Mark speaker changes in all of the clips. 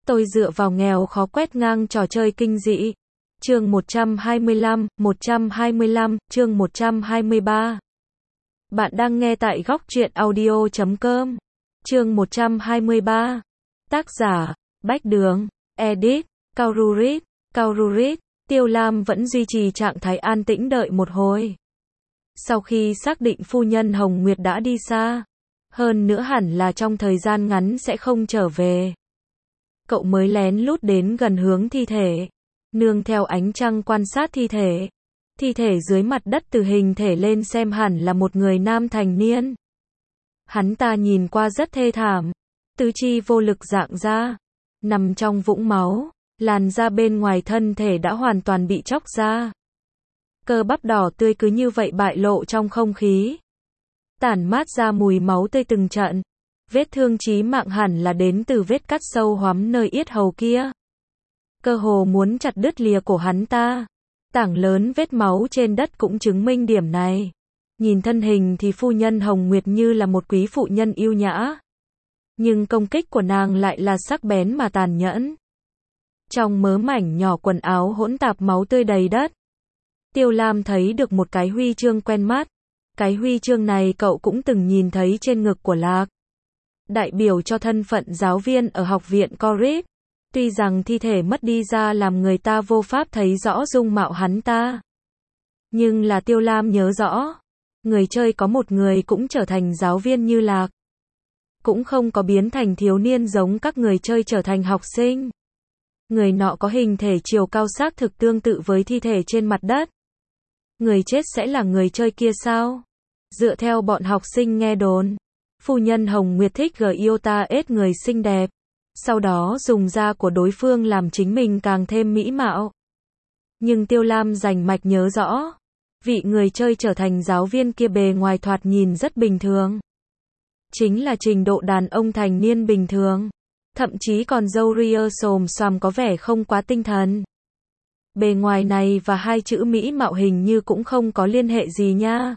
Speaker 1: Tôi dựa vào nghèo khó quét ngang trò chơi kinh dị. Chương 125, chương 123. Bạn đang nghe tại góc truyện audio.com. Chương 123. Tác giả, Bách Đường, Edit, Kaururit. Tiêu Lam vẫn duy trì trạng thái an tĩnh đợi một hồi. Sau khi xác định phu nhân Hồng Nguyệt đã đi xa, hơn nữa hẳn là trong thời gian ngắn sẽ không trở về, cậu mới lén lút đến gần hướng thi thể, nương theo ánh trăng quan sát thi thể. Thi thể dưới mặt đất từ hình thể lên xem hẳn là một người nam thành niên. Hắn ta nhìn qua rất thê thảm, tứ chi vô lực rạng ra, nằm trong vũng máu, làn da bên ngoài thân thể đã hoàn toàn bị chóc ra. Cơ bắp đỏ tươi cứ như vậy bại lộ trong không khí, tản mát ra mùi máu tươi từng trận. Vết thương chí mạng hẳn là đến từ vết cắt sâu hoắm nơi yết hầu kia, cơ hồ muốn chặt đứt lìa cổ hắn ta. Tảng lớn vết máu trên đất cũng chứng minh điểm này. Nhìn thân hình thì phu nhân Hồng Nguyệt như là một quý phụ nhân yêu nhã, nhưng công kích của nàng lại là sắc bén mà tàn nhẫn. Trong mớ mảnh nhỏ quần áo hỗn tạp máu tươi đầy đất, Tiêu Lam thấy được một cái huy chương quen mắt. Cái huy chương này cậu cũng từng nhìn thấy trên ngực của Lạc, đại biểu cho thân phận giáo viên ở học viện Corrit. Tuy rằng thi thể mất đi ra làm người ta vô pháp thấy rõ dung mạo hắn ta, nhưng là Tiêu Lam nhớ rõ, người chơi có một người cũng trở thành giáo viên như Lạc, cũng không có biến thành thiếu niên giống các người chơi trở thành học sinh. Người nọ có hình thể chiều cao xác thực tương tự với thi thể trên mặt đất. Người chết sẽ là người chơi kia sao? Dựa theo bọn học sinh nghe đồn, phu nhân Hồng Nguyệt thích Giota ết người xinh đẹp, sau đó dùng da của đối phương làm chính mình càng thêm mỹ mạo. Nhưng Tiêu Lam rành mạch nhớ rõ, vị người chơi trở thành giáo viên kia bề ngoài thoạt nhìn rất bình thường. Chính là trình độ đàn ông thành niên bình thường. Thậm chí còn râu ria xồm xoàm có vẻ không quá tinh thần. Bề ngoài này và hai chữ mỹ mạo hình như cũng không có liên hệ gì nha.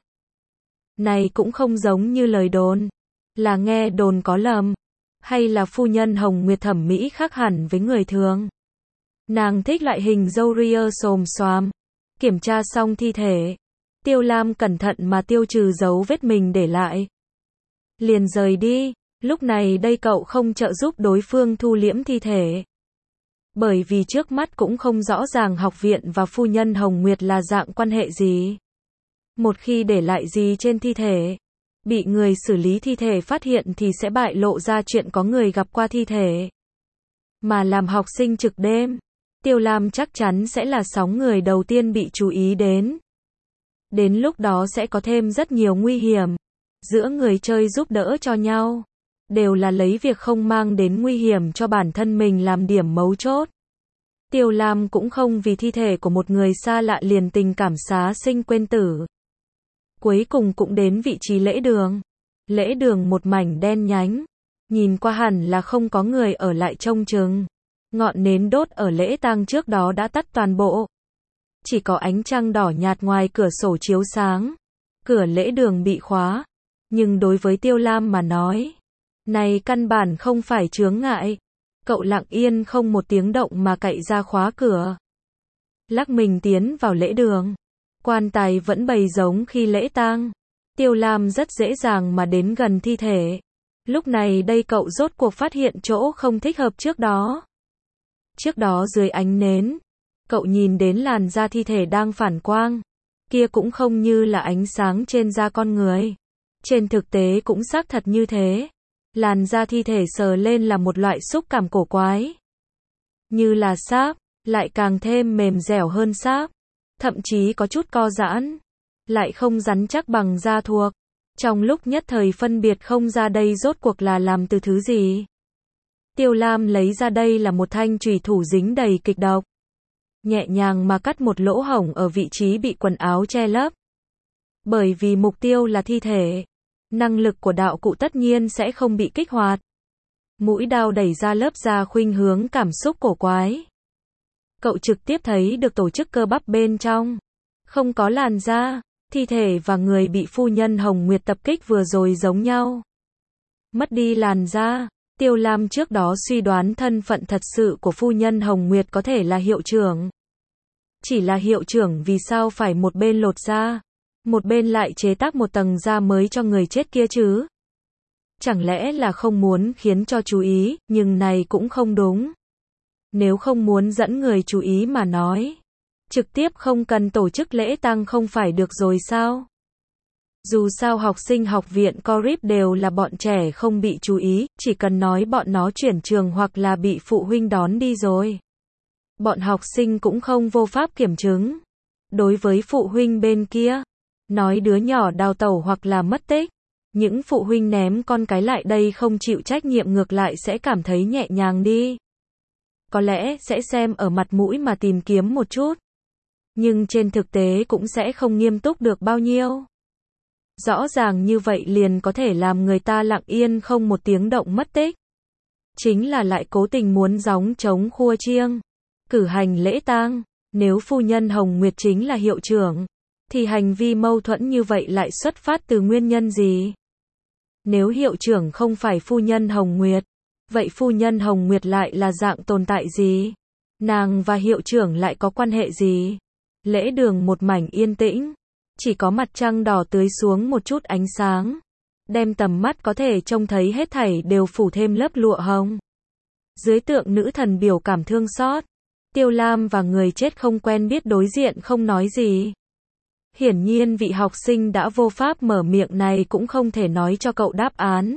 Speaker 1: Này cũng không giống như lời đồn. Là nghe đồn có lầm. Hay là phu nhân Hồng Nguyệt thẩm mỹ khác hẳn với người thường. Nàng thích loại hình râu ria xồm xoàm. Kiểm tra xong thi thể, Tiêu Lam cẩn thận mà tiêu trừ dấu vết mình để lại, liền rời đi. Lúc này đây cậu không trợ giúp đối phương thu liễm thi thể, bởi vì trước mắt cũng không rõ ràng học viện và phu nhân Hồng Nguyệt là dạng quan hệ gì. Một khi để lại gì trên thi thể, bị người xử lý thi thể phát hiện thì sẽ bại lộ ra chuyện có người gặp qua thi thể. Mà làm học sinh trực đêm, Tiêu Lam chắc chắn sẽ là sóng người đầu tiên bị chú ý đến. Đến lúc đó sẽ có thêm rất nhiều nguy hiểm. Giữa người chơi giúp đỡ cho nhau, đều là lấy việc không mang đến nguy hiểm cho bản thân mình làm điểm mấu chốt. Tiêu Lam cũng không vì thi thể của một người xa lạ liền tình cảm xá sinh quên tử. Cuối cùng cũng đến vị trí lễ đường. Lễ đường một mảnh đen nhánh, nhìn qua hẳn là không có người ở lại trông chừng. Ngọn nến đốt ở lễ tang trước đó đã tắt toàn bộ. Chỉ có ánh trăng đỏ nhạt ngoài cửa sổ chiếu sáng. Cửa lễ đường bị khóa. Nhưng đối với Tiêu Lam mà nói, này căn bản không phải chướng ngại. Cậu lặng yên không một tiếng động mà cậy ra khóa cửa, lắc mình tiến vào lễ đường. Quan tài vẫn bày giống khi lễ tang. Tiêu Lam rất dễ dàng mà đến gần thi thể. Lúc này đây cậu rốt cuộc phát hiện chỗ không thích hợp trước đó. Trước đó dưới ánh nến, cậu nhìn đến làn da thi thể đang phản quang. Kia cũng không như là ánh sáng trên da con người. Trên thực tế cũng xác thật như thế. Làn da thi thể sờ lên là một loại xúc cảm cổ quái. Như là sáp, lại càng thêm mềm dẻo hơn sáp. Thậm chí có chút co giãn, lại không rắn chắc bằng da thuộc. Trong lúc nhất thời phân biệt không ra đây rốt cuộc là làm từ thứ gì. Tiêu Lam lấy ra đây là một thanh chùy thủ dính đầy kịch độc. Nhẹ nhàng mà cắt một lỗ hổng ở vị trí bị quần áo che lấp. Bởi vì mục tiêu là thi thể, năng lực của đạo cụ tất nhiên sẽ không bị kích hoạt. Mũi đao đẩy ra lớp da khuynh hướng cảm xúc cổ quái. Cậu trực tiếp thấy được tổ chức cơ bắp bên trong. Không có làn da, thi thể và người bị phu nhân Hồng Nguyệt tập kích vừa rồi giống nhau. Mất đi làn da, Tiêu Lam trước đó suy đoán thân phận thật sự của phu nhân Hồng Nguyệt có thể là hiệu trưởng. Chỉ là hiệu trưởng vì sao phải một bên lột da, một bên lại chế tác một tầng da mới cho người chết kia chứ? Chẳng lẽ là không muốn khiến cho chú ý, nhưng này cũng không đúng. Nếu không muốn dẫn người chú ý mà nói, trực tiếp không cần tổ chức lễ tang không phải được rồi sao? Dù sao học sinh học viện Corip đều là bọn trẻ không bị chú ý, chỉ cần nói bọn nó chuyển trường hoặc là bị phụ huynh đón đi rồi. Bọn học sinh cũng không vô pháp kiểm chứng. Đối với phụ huynh bên kia, nói đứa nhỏ đào tẩu hoặc là mất tích, những phụ huynh ném con cái lại đây không chịu trách nhiệm ngược lại sẽ cảm thấy nhẹ nhàng đi. Có lẽ sẽ xem ở mặt mũi mà tìm kiếm một chút. Nhưng trên thực tế cũng sẽ không nghiêm túc được bao nhiêu. Rõ ràng như vậy liền có thể làm người ta lặng yên không một tiếng động mất tích. Chính là lại cố tình muốn gióng trống khua chiêng, cử hành lễ tang. Nếu phu nhân Hồng Nguyệt chính là hiệu trưởng, thì hành vi mâu thuẫn như vậy lại xuất phát từ nguyên nhân gì? Nếu hiệu trưởng không phải phu nhân Hồng Nguyệt, vậy phu nhân Hồng Nguyệt lại là dạng tồn tại gì? Nàng và hiệu trưởng lại có quan hệ gì? Lễ đường một mảnh yên tĩnh, chỉ có mặt trăng đỏ tưới xuống một chút ánh sáng, đem tầm mắt có thể trông thấy hết thảy đều phủ thêm lớp lụa hồng. Dưới tượng nữ thần biểu cảm thương xót, Tiêu Lam và người chết không quen biết đối diện không nói gì. Hiển nhiên vị học sinh đã vô pháp mở miệng này cũng không thể nói cho cậu đáp án.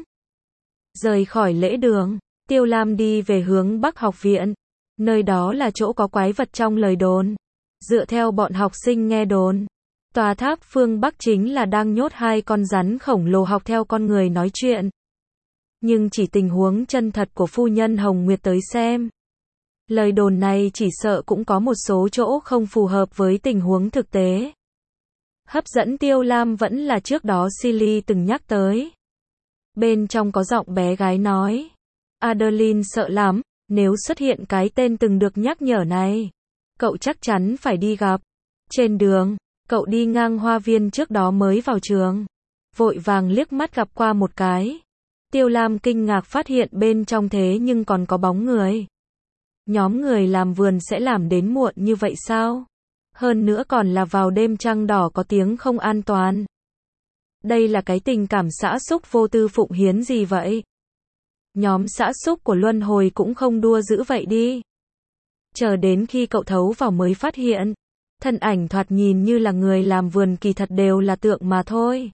Speaker 1: Rời khỏi lễ đường, Tiêu Lam đi về hướng Bắc học viện. Nơi đó là chỗ có quái vật trong lời đồn. Dựa theo bọn học sinh nghe đồn, tòa tháp phương Bắc chính là đang nhốt hai con rắn khổng lồ học theo con người nói chuyện. Nhưng chỉ tình huống chân thật của phu nhân Hồng Nguyệt tới xem, lời đồn này chỉ sợ cũng có một số chỗ không phù hợp với tình huống thực tế. Hấp dẫn Tiêu Lam vẫn là trước đó Silly từng nhắc tới. Bên trong có giọng bé gái nói, Adeline sợ lắm, nếu xuất hiện cái tên từng được nhắc nhở này, cậu chắc chắn phải đi gặp. Trên đường, cậu đi ngang hoa viên trước đó mới vào trường, vội vàng liếc mắt gặp qua một cái. Tiêu Lam kinh ngạc phát hiện bên trong thế nhưng còn có bóng người. Nhóm người làm vườn sẽ làm đến muộn như vậy sao? Hơn nữa còn là vào đêm trăng đỏ có tiếng không an toàn. Đây là cái tình cảm xã xúc vô tư phụng hiến gì vậy? Nhóm xã xúc của Luân Hồi cũng không đua dữ vậy đi. Chờ đến khi cậu thấu vào mới phát hiện, thân ảnh thoạt nhìn như là người làm vườn kỳ thật đều là tượng mà thôi.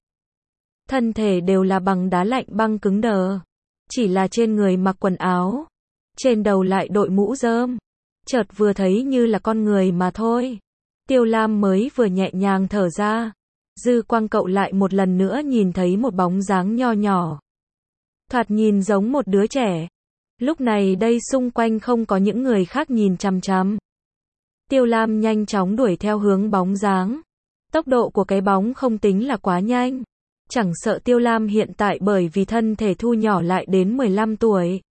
Speaker 1: Thân thể đều là bằng đá lạnh băng cứng đờ. Chỉ là trên người mặc quần áo, trên đầu lại đội mũ rơm. Chợt vừa thấy như là con người mà thôi. Tiêu Lam mới vừa nhẹ nhàng thở ra, dư quang cậu lại một lần nữa nhìn thấy một bóng dáng nho nhỏ. Thoạt nhìn giống một đứa trẻ. Lúc này đây xung quanh không có những người khác nhìn chằm chằm. Tiêu Lam nhanh chóng đuổi theo hướng bóng dáng. Tốc độ của cái bóng không tính là quá nhanh. Chẳng sợ Tiêu Lam hiện tại bởi vì thân thể thu nhỏ lại đến 15 tuổi.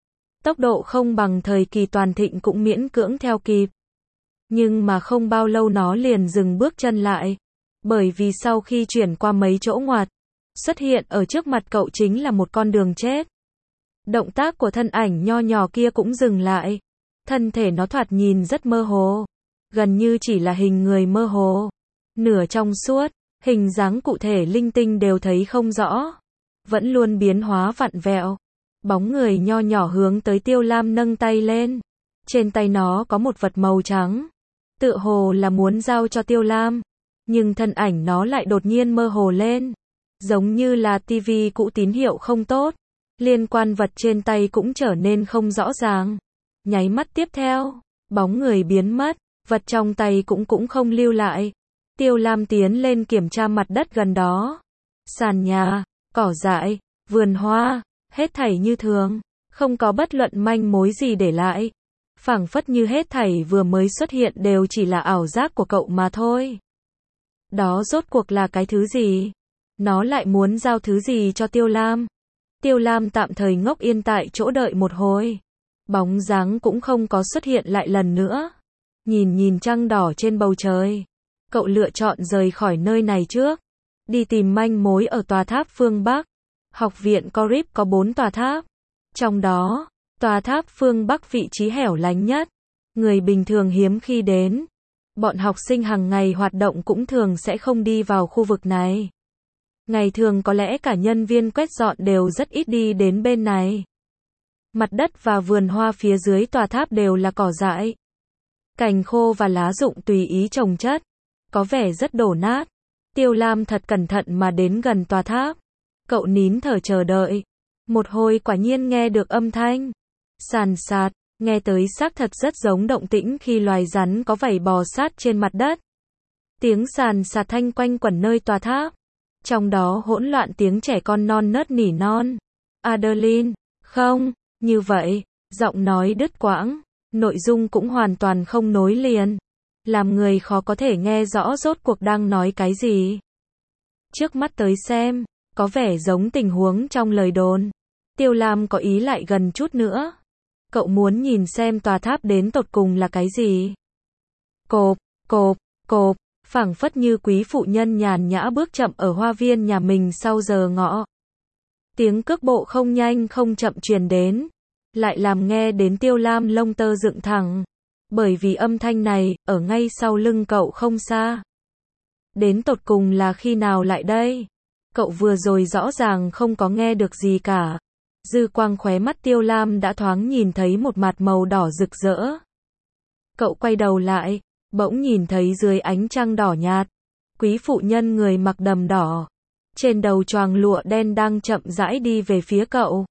Speaker 1: Tốc độ không bằng thời kỳ toàn thịnh cũng miễn cưỡng theo kịp. Nhưng mà không bao lâu nó liền dừng bước chân lại. Bởi vì sau khi chuyển qua mấy chỗ ngoặt, xuất hiện ở trước mặt cậu chính là một con đường chết. Động tác của thân ảnh nho nhỏ kia cũng dừng lại. Thân thể nó thoạt nhìn rất mơ hồ. Gần như chỉ là hình người mơ hồ. Nửa trong suốt, hình dáng cụ thể linh tinh đều thấy không rõ. Vẫn luôn biến hóa vặn vẹo. Bóng người nho nhỏ hướng tới Tiêu Lam nâng tay lên. Trên tay nó có một vật màu trắng. Tựa hồ là muốn giao cho Tiêu Lam. Nhưng thân ảnh nó lại đột nhiên mơ hồ lên. Giống như là tivi cũ tín hiệu không tốt. Liên quan vật trên tay cũng trở nên không rõ ràng. Nháy mắt tiếp theo, bóng người biến mất, vật trong tay cũng không lưu lại. Tiêu Lam tiến lên kiểm tra mặt đất gần đó. Sàn nhà, cỏ dại, vườn hoa, hết thảy như thường, không có bất luận manh mối gì để lại. Phảng phất như hết thảy vừa mới xuất hiện đều chỉ là ảo giác của cậu mà thôi. Đó rốt cuộc là cái thứ gì? Nó lại muốn giao thứ gì cho Tiêu Lam? Tiêu Lam tạm thời ngốc yên tại chỗ đợi một hồi. Bóng dáng cũng không có xuất hiện lại lần nữa. Nhìn trăng đỏ trên bầu trời. Cậu lựa chọn rời khỏi nơi này trước. Đi tìm manh mối ở tòa tháp phương Bắc. Học viện Corip có 4 tòa tháp. Trong đó, tòa tháp phương Bắc vị trí hẻo lánh nhất. Người bình thường hiếm khi đến. Bọn học sinh hàng ngày hoạt động cũng thường sẽ không đi vào khu vực này. Ngày thường có lẽ cả nhân viên quét dọn đều rất ít đi đến bên này. Mặt đất và vườn hoa phía dưới tòa tháp đều là cỏ dại. Cành khô và lá rụng tùy ý chồng chất. Có vẻ rất đổ nát. Tiêu Lam thật cẩn thận mà đến gần tòa tháp. Cậu nín thở chờ đợi. Một hồi quả nhiên nghe được âm thanh. Sàn sạt, nghe tới xác thật rất giống động tĩnh khi loài rắn có vảy bò sát trên mặt đất. Tiếng sàn sạt thanh quanh quẩn nơi tòa tháp. Trong đó hỗn loạn tiếng trẻ con non nớt nỉ non. Adeline, không, như vậy, giọng nói đứt quãng, nội dung cũng hoàn toàn không nối liền. Làm người khó có thể nghe rõ rốt cuộc đang nói cái gì. Trước mắt tới xem, có vẻ giống tình huống trong lời đồn. Tiêu Lam có ý lại gần chút nữa. Cậu muốn nhìn xem tòa tháp đến tột cùng là cái gì. Cộp, cộp, cộp, phảng phất như quý phụ nhân nhàn nhã bước chậm ở hoa viên nhà mình sau giờ ngọ. Tiếng cước bộ không nhanh không chậm truyền đến, lại làm nghe đến Tiêu Lam lông tơ dựng thẳng. Bởi vì âm thanh này, ở ngay sau lưng cậu không xa. Đến tột cùng là khi nào lại đây? Cậu vừa rồi rõ ràng không có nghe được gì cả. Dư quang khóe mắt Tiêu Lam đã thoáng nhìn thấy một mặt màu đỏ rực rỡ. Cậu quay đầu lại, bỗng nhìn thấy dưới ánh trăng đỏ nhạt, quý phụ nhân người mặc đầm đỏ, trên đầu choàng lụa đen đang chậm rãi đi về phía cậu.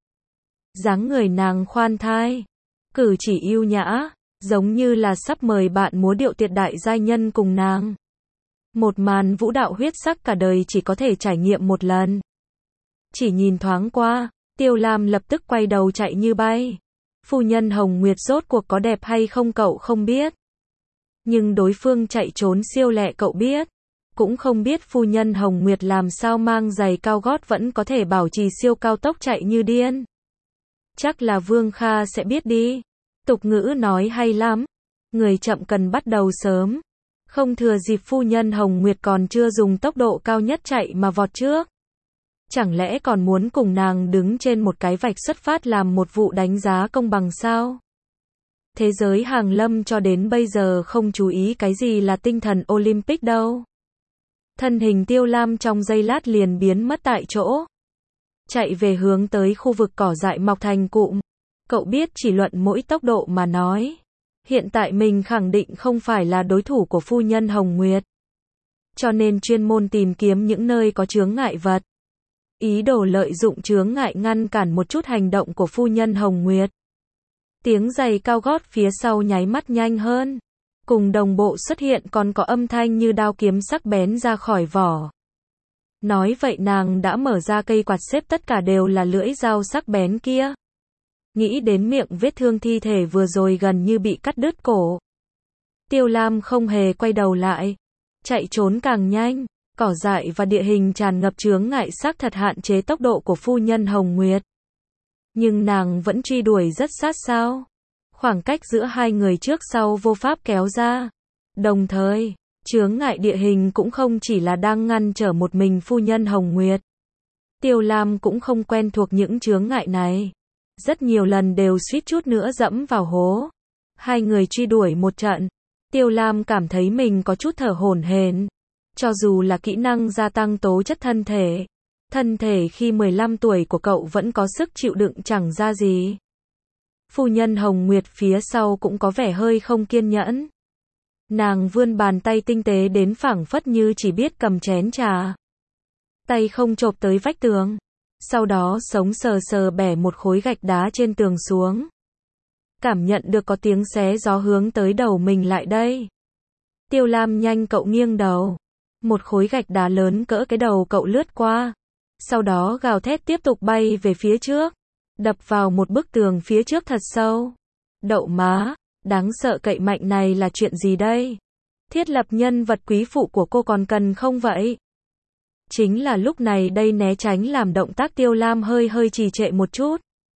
Speaker 1: Dáng người nàng khoan thai, cử chỉ yêu nhã, giống như là sắp mời bạn múa điệu tuyệt đại giai nhân cùng nàng. Một màn vũ đạo huyết sắc cả đời chỉ có thể trải nghiệm một lần. Chỉ nhìn thoáng qua, Tiêu Lam lập tức quay đầu chạy như bay. Phu nhân Hồng Nguyệt rốt cuộc có đẹp hay không cậu không biết. Nhưng đối phương chạy trốn siêu lẹ cậu biết. Cũng không biết phu nhân Hồng Nguyệt làm sao mang giày cao gót vẫn có thể bảo trì siêu cao tốc chạy như điên. Chắc là Vương Kha sẽ biết đi. Tục ngữ nói hay lắm. Người chậm cần bắt đầu sớm. Không thừa dịp phu nhân Hồng Nguyệt còn chưa dùng tốc độ cao nhất chạy mà vọt trước. Chẳng lẽ còn muốn cùng nàng đứng trên một cái vạch xuất phát làm một vụ đánh giá công bằng sao? Thế giới hàng lâm cho đến bây giờ không chú ý cái gì là tinh thần Olympic đâu. Thân hình Tiêu Lam trong giây lát liền biến mất tại chỗ. Chạy về hướng tới khu vực cỏ dại mọc thành cụm. Cậu biết chỉ luận mỗi tốc độ mà nói. Hiện tại mình khẳng định không phải là đối thủ của phu nhân Hồng Nguyệt. Cho nên chuyên môn tìm kiếm những nơi có chướng ngại vật. Ý đồ lợi dụng chướng ngại ngăn cản một chút hành động của phu nhân Hồng Nguyệt. Tiếng giày cao gót phía sau nháy mắt nhanh hơn. Cùng đồng bộ xuất hiện còn có âm thanh như đao kiếm sắc bén ra khỏi vỏ. Nói vậy nàng đã mở ra cây quạt xếp tất cả đều là lưỡi dao sắc bén kia. Nghĩ đến miệng vết thương thi thể vừa rồi gần như bị cắt đứt cổ. Tiêu Lam không hề quay đầu lại. Chạy trốn càng nhanh. Cỏ dại và địa hình tràn ngập chướng ngại xác thật hạn chế tốc độ của phu nhân Hồng Nguyệt. Nhưng nàng vẫn truy đuổi rất sát sao. Khoảng cách giữa hai người trước sau vô pháp kéo ra. Đồng thời, chướng ngại địa hình cũng không chỉ là đang ngăn trở một mình phu nhân Hồng Nguyệt. Tiêu Lam cũng không quen thuộc những chướng ngại này. Rất nhiều lần đều suýt chút nữa dẫm vào hố. Hai người truy đuổi một trận. Tiêu Lam cảm thấy mình có chút thở hổn hển. Cho dù là kỹ năng gia tăng tố chất thân thể. Thân thể khi 15 tuổi của cậu vẫn có sức chịu đựng chẳng ra gì. Phu nhân Hồng Nguyệt phía sau cũng có vẻ hơi không kiên nhẫn. Nàng vươn bàn tay tinh tế đến phảng phất như chỉ biết cầm chén trà. Tay không chộp tới vách tường. Sau đó sống sờ sờ bẻ một khối gạch đá trên tường xuống. Cảm nhận được có tiếng xé gió hướng tới đầu mình lại đây. Tiêu Lam nhanh cậu nghiêng đầu. Một khối gạch đá lớn cỡ cái đầu cậu lướt qua. Sau đó gào thét tiếp tục bay về phía trước. Đập vào một bức tường phía trước thật sâu. Đậu má, đáng sợ cậy mạnh này là chuyện gì đây? Thiết lập nhân vật quý phụ của cô còn cần không vậy? Chính là lúc này đây né tránh làm động tác Tiêu Lam hơi trì trệ một chút.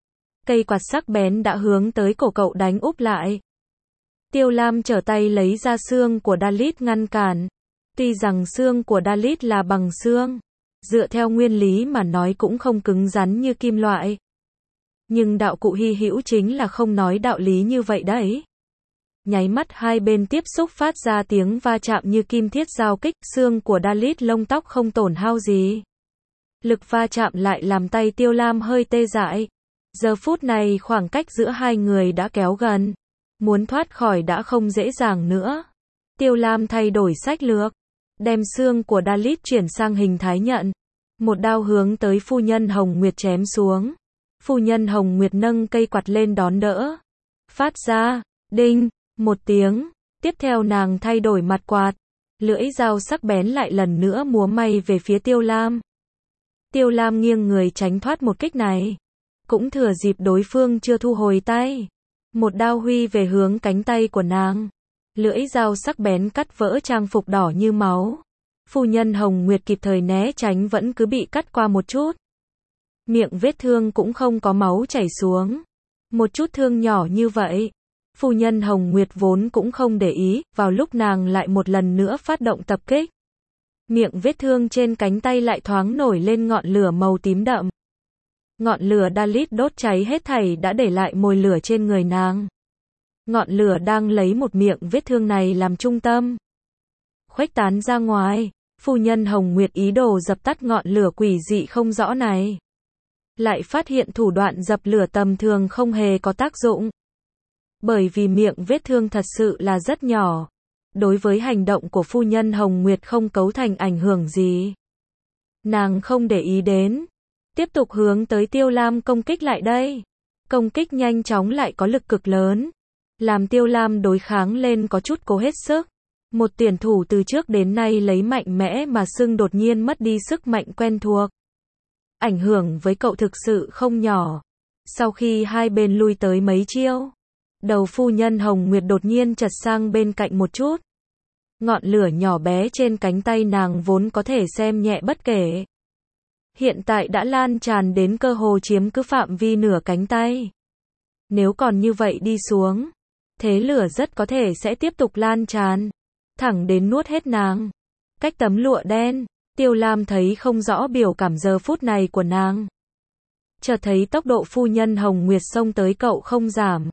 Speaker 1: Cây quạt sắc bén đã hướng tới cổ cậu đánh úp lại. Tiêu Lam trở tay lấy ra xương của Dalit ngăn cản. Tuy rằng xương của Dalit là bằng xương, dựa theo nguyên lý mà nói cũng không cứng rắn như kim loại. Nhưng đạo cụ hy hữu chính là không nói đạo lý như vậy đấy. Nháy mắt hai bên tiếp xúc phát ra tiếng va chạm như kim thiết giao kích, xương của Dalit lông tóc không tổn hao gì. Lực va chạm lại làm tay Tiêu Lam hơi tê dại. Giờ phút này khoảng cách giữa hai người đã kéo gần. Muốn thoát khỏi đã không dễ dàng nữa. Tiêu Lam thay đổi sách lược. Đem xương của Dalit chuyển sang hình thái nhận. Một đao hướng tới phu nhân Hồng Nguyệt chém xuống. Phu nhân Hồng Nguyệt nâng cây quạt lên đón đỡ. Phát ra, đinh, một tiếng. Tiếp theo nàng thay đổi mặt quạt. Lưỡi dao sắc bén lại lần nữa múa may về phía Tiêu Lam. Tiêu Lam nghiêng người tránh thoát một kích này. Cũng thừa dịp đối phương chưa thu hồi tay. Một đao huy về hướng cánh tay của nàng. Lưỡi dao sắc bén cắt vỡ trang phục đỏ như máu. Phu nhân Hồng Nguyệt kịp thời né tránh vẫn cứ bị cắt qua một chút. Miệng vết thương cũng không có máu chảy xuống. Một chút thương nhỏ như vậy. Phu nhân Hồng Nguyệt vốn cũng không để ý, vào lúc nàng lại một lần nữa phát động tập kích. Miệng vết thương trên cánh tay lại thoáng nổi lên ngọn lửa màu tím đậm. Ngọn lửa Dalit đốt cháy hết thảy đã để lại mồi lửa trên người nàng. Ngọn lửa đang lấy một miệng vết thương này làm trung tâm. Khuếch tán ra ngoài, phu nhân Hồng Nguyệt ý đồ dập tắt ngọn lửa quỷ dị không rõ này. Lại phát hiện thủ đoạn dập lửa tầm thường không hề có tác dụng. Bởi vì miệng vết thương thật sự là rất nhỏ. Đối với hành động của phu nhân Hồng Nguyệt không cấu thành ảnh hưởng gì. Nàng không để ý đến. Tiếp tục hướng tới Tiêu Lam công kích lại đây. Công kích nhanh chóng lại có lực cực lớn. Làm Tiêu Lam đối kháng lên có chút cố hết sức. Một tuyển thủ từ trước đến nay lấy mạnh mẽ mà xưng đột nhiên mất đi sức mạnh quen thuộc. Ảnh hưởng với cậu thực sự không nhỏ. Sau khi hai bên lui tới mấy chiêu, đầu phu nhân Hồng Nguyệt đột nhiên chật sang bên cạnh một chút. Ngọn lửa nhỏ bé trên cánh tay nàng vốn có thể xem nhẹ bất kể. Hiện tại đã lan tràn đến cơ hồ chiếm cứ phạm vi nửa cánh tay. Nếu còn như vậy đi xuống, thế lửa rất có thể sẽ tiếp tục lan tràn, thẳng đến nuốt hết nàng. Cách tấm lụa đen, Tiêu Lam thấy không rõ biểu cảm giờ phút này của nàng. Chợt thấy tốc độ phu nhân Hồng Nguyệt xông tới cậu không giảm.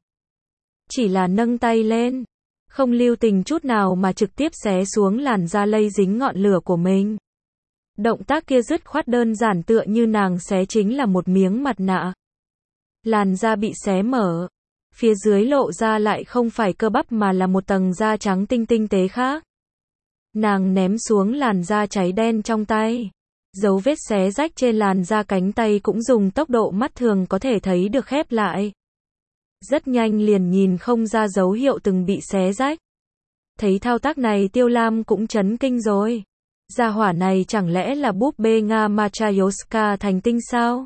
Speaker 1: Chỉ là nâng tay lên, không lưu tình chút nào mà trực tiếp xé xuống làn da lây dính ngọn lửa của mình. Động tác kia dứt khoát đơn giản tựa như nàng xé chính là một miếng mặt nạ. Làn da bị xé mở. Phía dưới lộ ra lại không phải cơ bắp mà là một tầng da trắng tinh tế khác. Nàng ném xuống làn da cháy đen trong tay. Dấu vết xé rách trên làn da cánh tay cũng dùng tốc độ mắt thường có thể thấy được khép lại. Rất nhanh liền nhìn không ra dấu hiệu từng bị xé rách. Thấy thao tác này Tiêu Lam cũng chấn kinh rồi. Gia hỏa này chẳng lẽ là búp bê Nga Matryoshka thành tinh sao?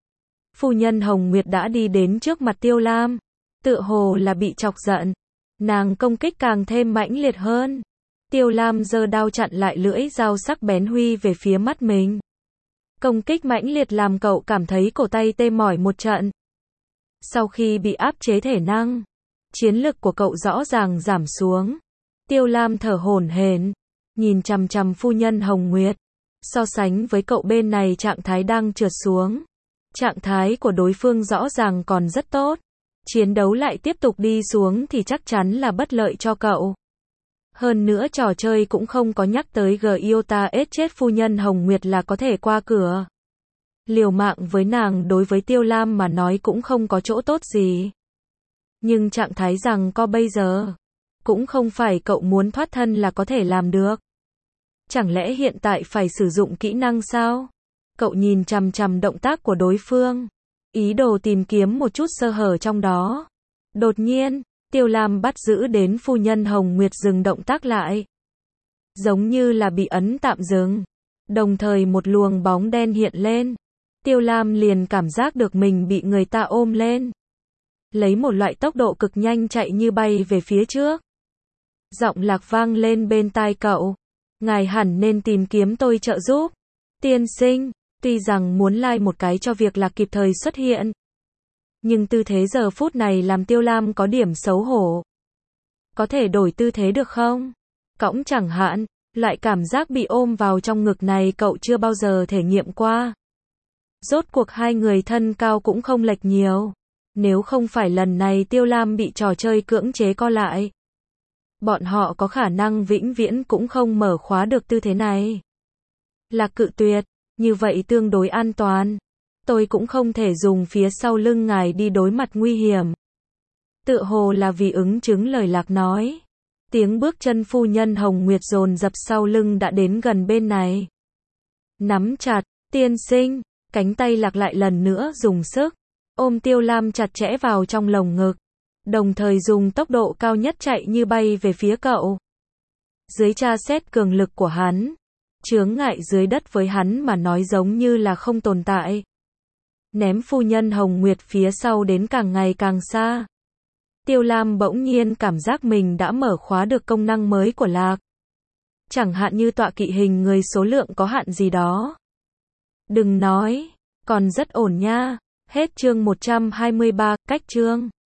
Speaker 1: Phu nhân Hồng Nguyệt đã đi đến trước mặt Tiêu Lam. Tựa hồ là bị chọc giận. Nàng công kích càng thêm mãnh liệt hơn. Tiêu Lam giơ đao chặn lại lưỡi dao sắc bén huy về phía mắt mình. Công kích mãnh liệt làm cậu cảm thấy cổ tay tê mỏi một trận. Sau khi bị áp chế thể năng, chiến lực của cậu rõ ràng giảm xuống. Tiêu Lam thở hổn hển, nhìn chằm chằm phu nhân Hồng Nguyệt. So sánh với cậu bên này trạng thái đang trượt xuống. Trạng thái của đối phương rõ ràng còn rất tốt. Chiến đấu lại tiếp tục đi xuống thì chắc chắn là bất lợi cho cậu. Hơn nữa trò chơi cũng không có nhắc tới Giota ết chết phu nhân Hồng Nguyệt là có thể qua cửa. Liều mạng với nàng đối với Tiêu Lam mà nói cũng không có chỗ tốt gì. Nhưng trạng thái rằng co bây giờ, cũng không phải cậu muốn thoát thân là có thể làm được. Chẳng lẽ hiện tại phải sử dụng kỹ năng sao? Cậu nhìn chằm chằm động tác của đối phương, ý đồ tìm kiếm một chút sơ hở trong đó. Đột nhiên, Tiêu Lam bắt giữ đến phu nhân Hồng Nguyệt dừng động tác lại. Giống như là bị ấn tạm dừng. Đồng thời một luồng bóng đen hiện lên. Tiêu Lam liền cảm giác được mình bị người ta ôm lên. Lấy một loại tốc độ cực nhanh chạy như bay về phía trước. Giọng lạc vang lên bên tai cậu. Ngài hẳn nên tìm kiếm tôi trợ giúp. Tiên sinh, tuy rằng muốn like một cái cho việc lạc kịp thời xuất hiện. Nhưng tư thế giờ phút này làm Tiêu Lam có điểm xấu hổ. Có thể đổi tư thế được không? Cõng chẳng hạn, loại cảm giác bị ôm vào trong ngực này cậu chưa bao giờ thể nghiệm qua. Rốt cuộc hai người thân cao cũng không lệch nhiều. Nếu không phải lần này Tiêu Lam bị trò chơi cưỡng chế co lại, bọn họ có khả năng vĩnh viễn cũng không mở khóa được tư thế này. Lạc cự tuyệt, như vậy tương đối an toàn. Tôi cũng không thể dùng phía sau lưng ngài đi đối mặt nguy hiểm. Tựa hồ là vì ứng chứng lời Lạc nói. Tiếng bước chân phu nhân Hồng Nguyệt dồn dập sau lưng đã đến gần bên này. Nắm chặt, tiên sinh, cánh tay Lạc lại lần nữa dùng sức, ôm Tiêu Lam chặt chẽ vào trong lồng ngực, đồng thời dùng tốc độ cao nhất chạy như bay về phía cậu. Dưới tra xét cường lực của hắn, chướng ngại dưới đất với hắn mà nói giống như là không tồn tại. Ném phu nhân Hồng Nguyệt phía sau đến càng ngày càng xa. Tiêu Lam bỗng nhiên cảm giác mình đã mở khóa được công năng mới của Lạc. Chẳng hạn như tọa kỵ hình người số lượng có hạn gì đó. Đừng nói, còn rất ổn nha. Hết chương 123, cách chương.